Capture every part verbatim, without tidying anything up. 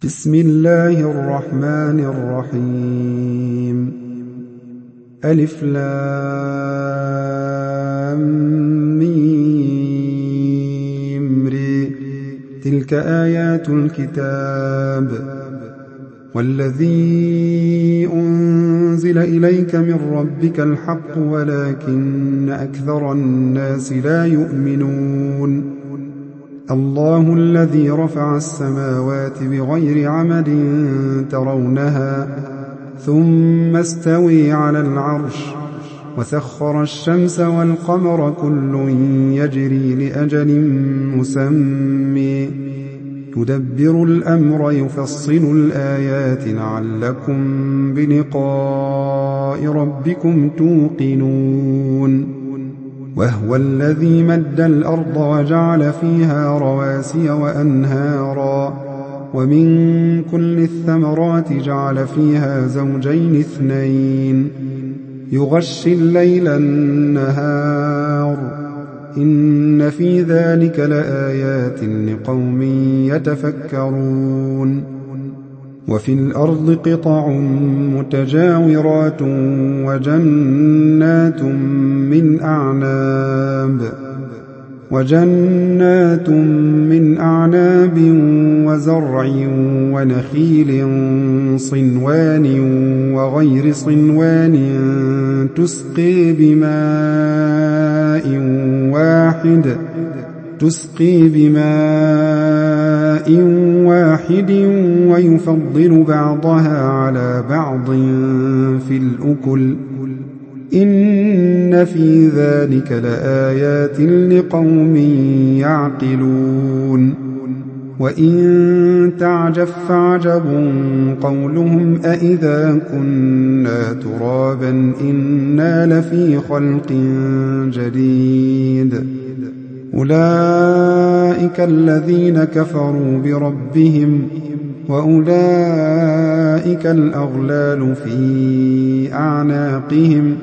بسم الله الرحمن الرحيم ألف لام ميم ر تلك آيات الكتاب والذي أنزل إليك من ربك الحق ولكن أكثر الناس لا يؤمنون الله الذي رفع السماوات بغير عمد ترونها ثم استوي على العرش وسخر الشمس والقمر كل يجري لأجل مسمى يدبر الأمر يفصل الآيات لعلكم بلقاء ربكم توقنون وهو الذي مد الأرض وجعل فيها رواسي وأنهارا ومن كل الثمرات جعل فيها زوجين اثنين يغشي الليل النهار إن في ذلك لآيات لقوم يتفكرون وفي الأرض قطع متجاورات وجنات من أعناب وجنات من أعناب وزرع ونخيل صنوان وغير صنوان تسقي بماء واحد تسقي بماء واحد ويفضل بعضها على بعض في الأكل إن في ذلك لآيات لقوم يعقلون وإن تعجب فعجب قولهم أإذا كنا ترابا إنا لفي خلق جديد أولئك الذين كفروا بربهم وأولئك الأغلال في أعناقهم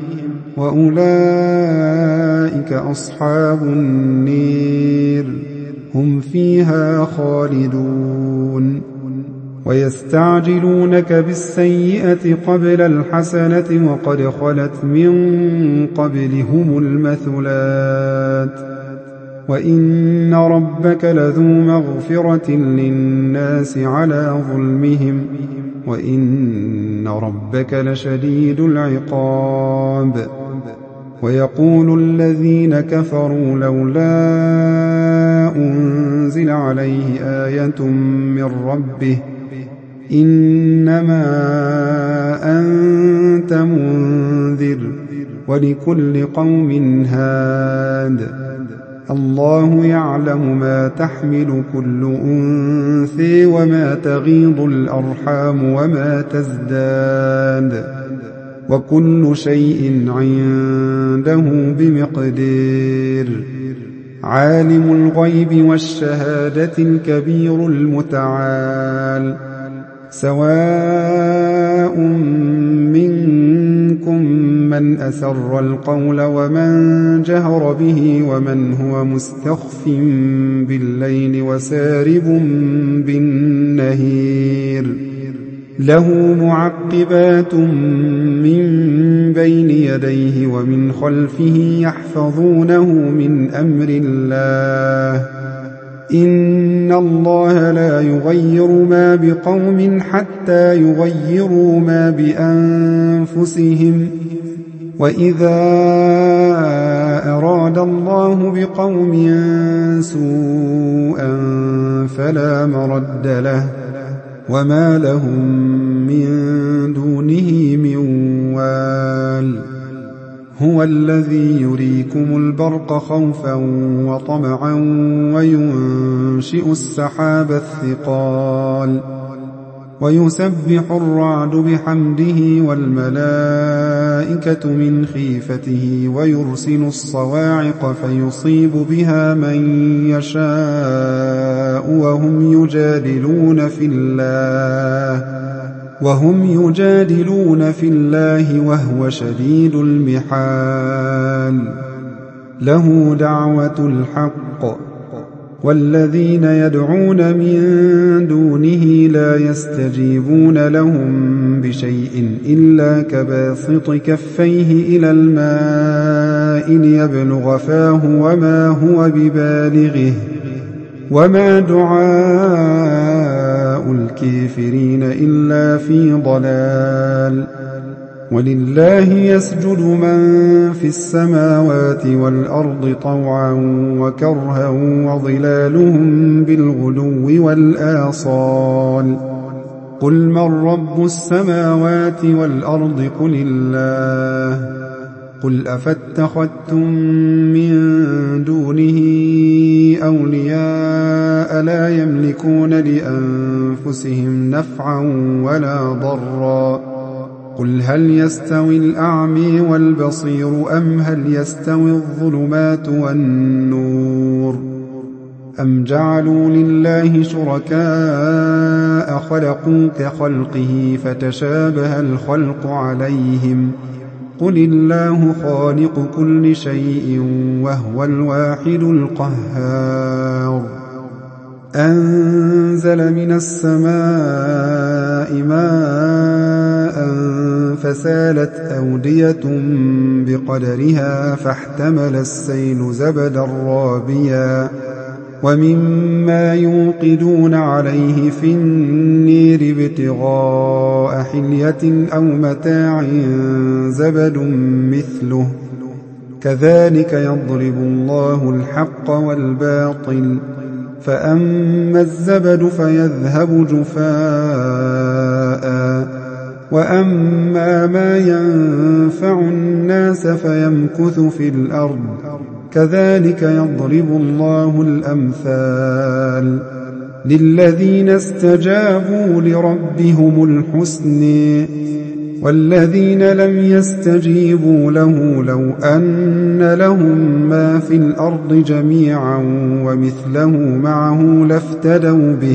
وأولئك أصحاب النير هم فيها خالدون ويستعجلونك بالسيئة قبل الحسنة وقد خلت من قبلهم المثلات وإن ربك لذو مغفرة للناس على ظلمهم وإن ربك لشديد العقاب ويقول الذين كفروا لولا أنزل عليه آية من ربه إنما أنت منذر ولكل قوم هاد الله يعلم ما تحمل كل أنثى وما تغيض الأرحام وما تزداد وكل شيء عنده بمقدار عالم الغيب والشهادة الكبير المتعال سواء منكم من أسر القول ومن جهر به ومن هو مستخف بالليل وسارب بالنهير له معقبات من بين يديه ومن خلفه يحفظونه من أمر الله إن الله لا يغير ما بقوم حتى يغيروا ما بأنفسهم وإذا أراد الله بقوم سوءا فلا مرد له وما لهم من دونه من وال هو الذي يريكم البرق خوفا وطمعا وينشئ السحاب الثقال ويسبح الرعد بحمده والملائكة من خيفته ويرسل الصواعق فيصيب بها من يشاء وهم يجادلون في الله وهم يجادلون في الله وهو شديد المحال له دعوة الحق والذين يدعون من دونه لا يستجيبون لهم بشيء إلا كباسط كفيه إلى الماء ليبلغ فاه وما هو ببالغه وما دعاء الكافرين إلا في ضلال ولله يسجد من في السماوات والأرض طوعا وكرها وظلالهم بالغدو والآصال قل من رب السماوات والأرض قل الله قل أفاتخذتم من دونه أولياء لا يملكون لأنفسهم نفعا ولا ضرا قل هل يستوي الأعمي والبصير أم هل يستوي الظلمات والنور أم جعلوا لله شركاء خلقوا كخلقه فتشابه الخلق عليهم قل الله خالق كل شيء وهو الواحد القهار أنزل من السماء ماء فسالت أودية بقدرها فاحتمل السيل زبدا رابيا ومما يوقدون عليه في النير ابتغاء حلية أو متاع زبد مثله كذلك يضرب الله الحق والباطل فأما الزبد فيذهب جفاء وأما ما ينفع الناس فيمكث في الأرض كذلك يضرب الله الأمثال للذين استجابوا لربهم الحسن والذين لم يستجيبوا له لو أن لهم ما في الأرض جميعا ومثله معه لافتدوا به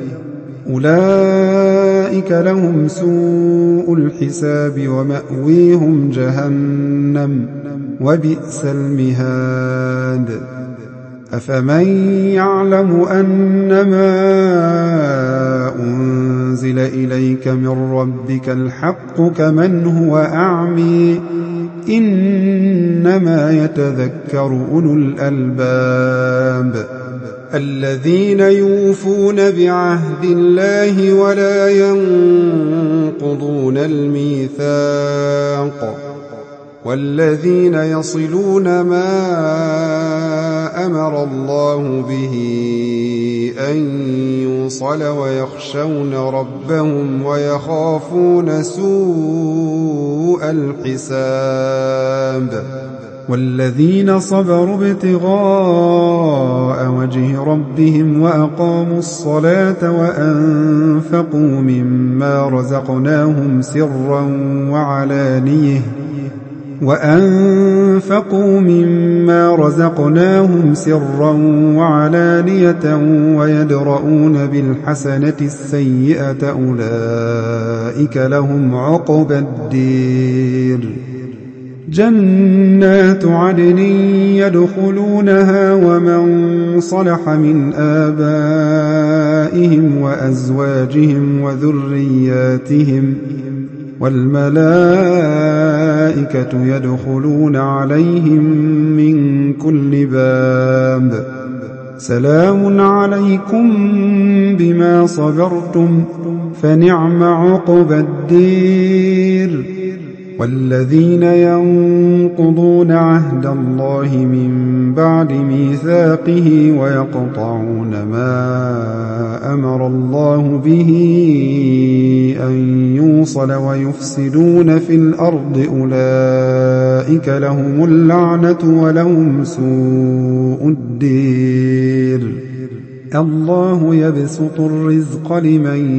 أولئك لهم سوء الحساب ومأويهم جهنم وبئس المهاد أفمن يعلم أنما أنزل إليك من ربك الحق كمن هو أعمي إنما يتذكر أولو الألباب الذين يوفون بعهد الله ولا ينقضون الميثاق والذين يصلون ما أمر الله به أن يوصل ويخشون ربهم ويخافون سوء الحساب والذين صبروا ابتغاء وجه ربهم وأقاموا الصلاة وأنفقوا مما رزقناهم سرا وعلانية وأنفقوا مما رزقناهم سرا وعلانية ويدرؤون بالحسنة السيئة أولئك لهم عقبى الدير جنات عدن يدخلونها ومن صلح من آبائهم وأزواجهم وذرياتهم والملائكة يدخلون عليهم من كل باب سلام عليكم بما صبرتم فنعم عقبى الدير والذين ينقضون عهد الله من بعد ميثاقه ويقطعون ما أمر الله به أن يوصل ويفسدون في الأرض أولئك لهم اللعنة ولهم سوء الدير الله يبسط الرزق لمن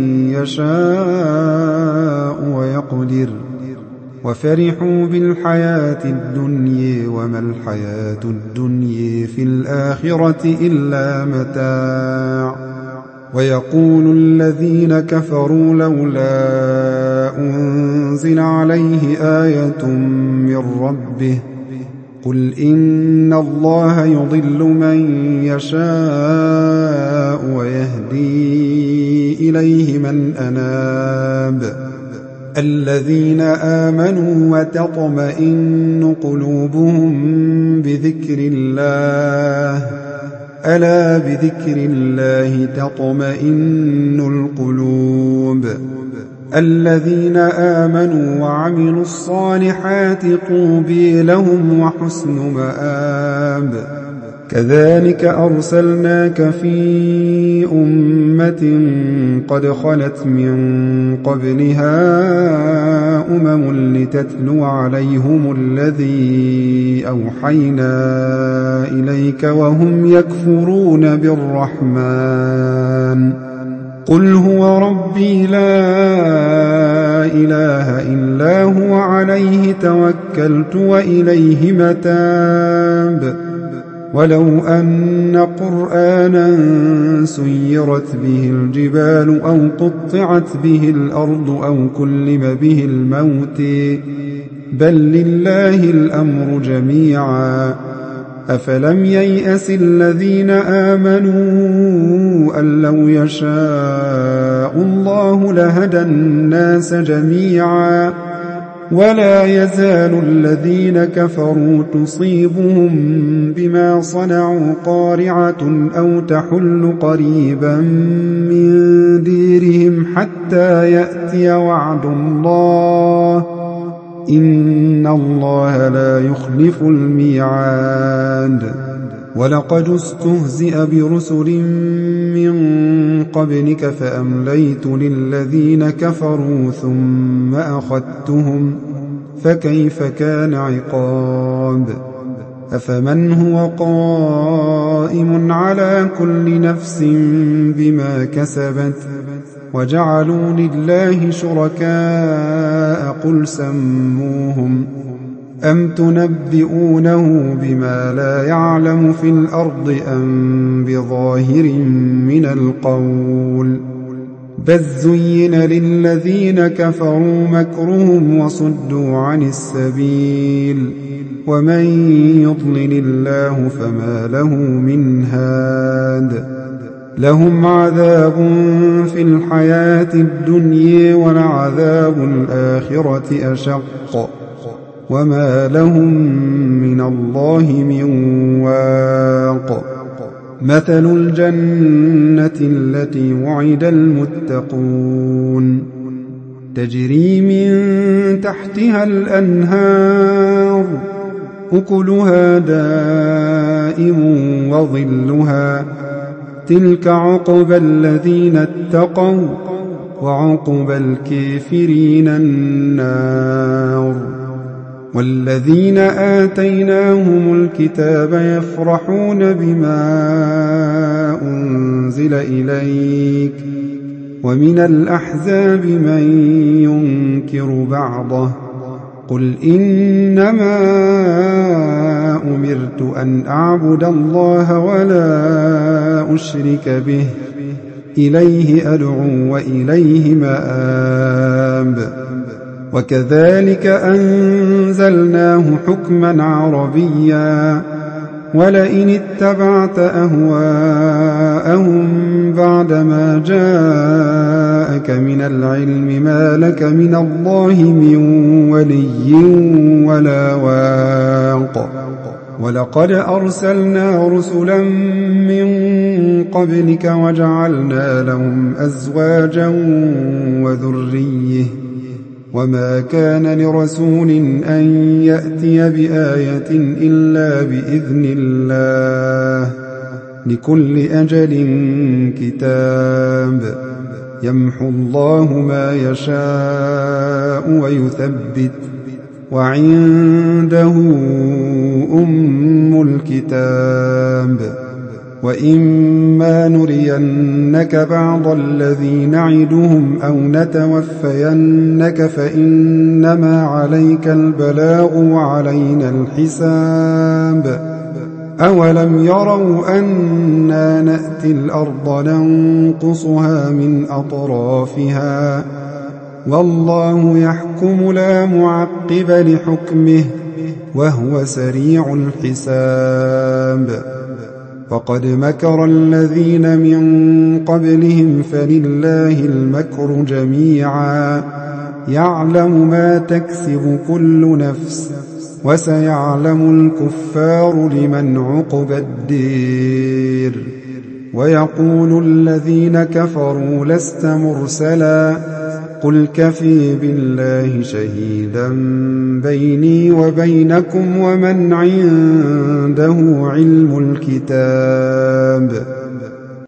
يشاء ويقدر وفرحوا بالحياة الدنيا وما الحياة الدنيا في الآخرة إلا متاع ويقول الذين كفروا لولا أنزل عليه آية من ربه قل إن الله يضل من يشاء ويهدي إليه من أناب الذين آمنوا وتطمئن قلوبهم بذكر الله ألا بذكر الله تطمئن القلوب الذين آمنوا وعملوا الصالحات طوبى لهم وحسن مآب كذلك أرسلناك في أمة قد خلت من قبلها أمم لتتلو عليهم الذي أوحينا إليك وهم يكفرون بالرحمن قل هو ربي لا إله إلا هو عليه توكلت وإليه متاب ولو أن قرآنا سيرت به الجبال أو قطعت به الأرض أو كلم به الموت بل لله الأمر جميعا أفلم ييأس الذين آمنوا أن لو يشاء الله لهدى الناس جميعا ولا يزال الذين كفروا تصيبهم بما صنعوا قارعة أو تحل قريبا من ديرهم حتى يأتي وعد الله إن الله لا يخلف الميعاد ولقد استهزئ برسل من قبلك فأمليت للذين كفروا ثم أخذتهم فكيف كان عقاب أفمن هو قائم على كل نفس بما كسبت وجعلوا لله شركاء قل سموهم أم تنبئونه بما لا يعلم في الأرض أم بظاهر من القول بل زين للذين كفروا مكرهم وصدوا عن السبيل ومن يضلل الله فما له من هاد لهم عذاب في الحياة الدنيا ولعذاب الآخرة أشق وما لهم من الله من واق مثل الجنة التي وعد المتقون تجري من تحتها الأنهار أكلها دائم وظلها تلك عقبى الذين اتقوا وعقبى الكافرين النار والذين آتيناهم الكتاب يفرحون بما أنزل إليك ومن الأحزاب من ينكر بعضه قل إنما أمرت أن أعبد الله ولا أشرك به إليه أدعو وإليه مآب وكذلك أنزلناه حكما عربيا ولئن اتبعت أهواءهم بعدما جاءك من العلم ما لك من الله من ولي ولا واق ولقد أرسلنا رسلا من قبلك وجعلنا لهم أزواجا وذرية وما كان لرسول أن يأتي بآية إلا بإذن الله لكل أجل كتاب يمحو الله ما يشاء ويثبت وعنده أم الكتاب وإما نرينك بعض الذي نعدهم أو نتوفينك فإنما عليك البلاغ وعلينا الحساب أولم يروا أنا نأتي الأرض ننقصها من أطرافها والله يحكم لا معقب لحكمه وهو سريع الحساب. فقد مكر الذين من قبلهم فلله المكر جميعا يعلم ما تكسب كل نفس وسيعلم الكفار لمن عقبى الدير. ويقول الذين كفروا لست مرسلا قل كفي بالله شهيدا بيني وبينكم ومن عنده علم الكتاب.